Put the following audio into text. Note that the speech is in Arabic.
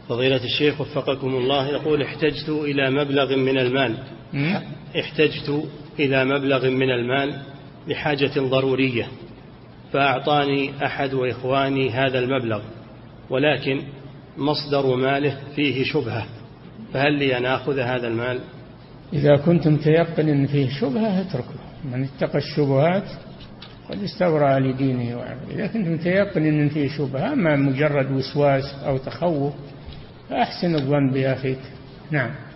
فضيلة الشيخ وفقكم الله، يقول احتجت إلى مبلغ من المال لحاجة ضرورية، فأعطاني أحد إخواني هذا المبلغ، ولكن مصدر ماله فيه شبهة، فهل لي أن أخذ هذا المال؟ إذا كنت متيقن أن فيه شبهة اتركه، من اتقى الشبهات قد استبرأ لدينه وعرضه. إذا كنت متيقن أن فيه شبهة ما مجرد وسواس أو تخوف فأحسن الظن بأخيك. نعم.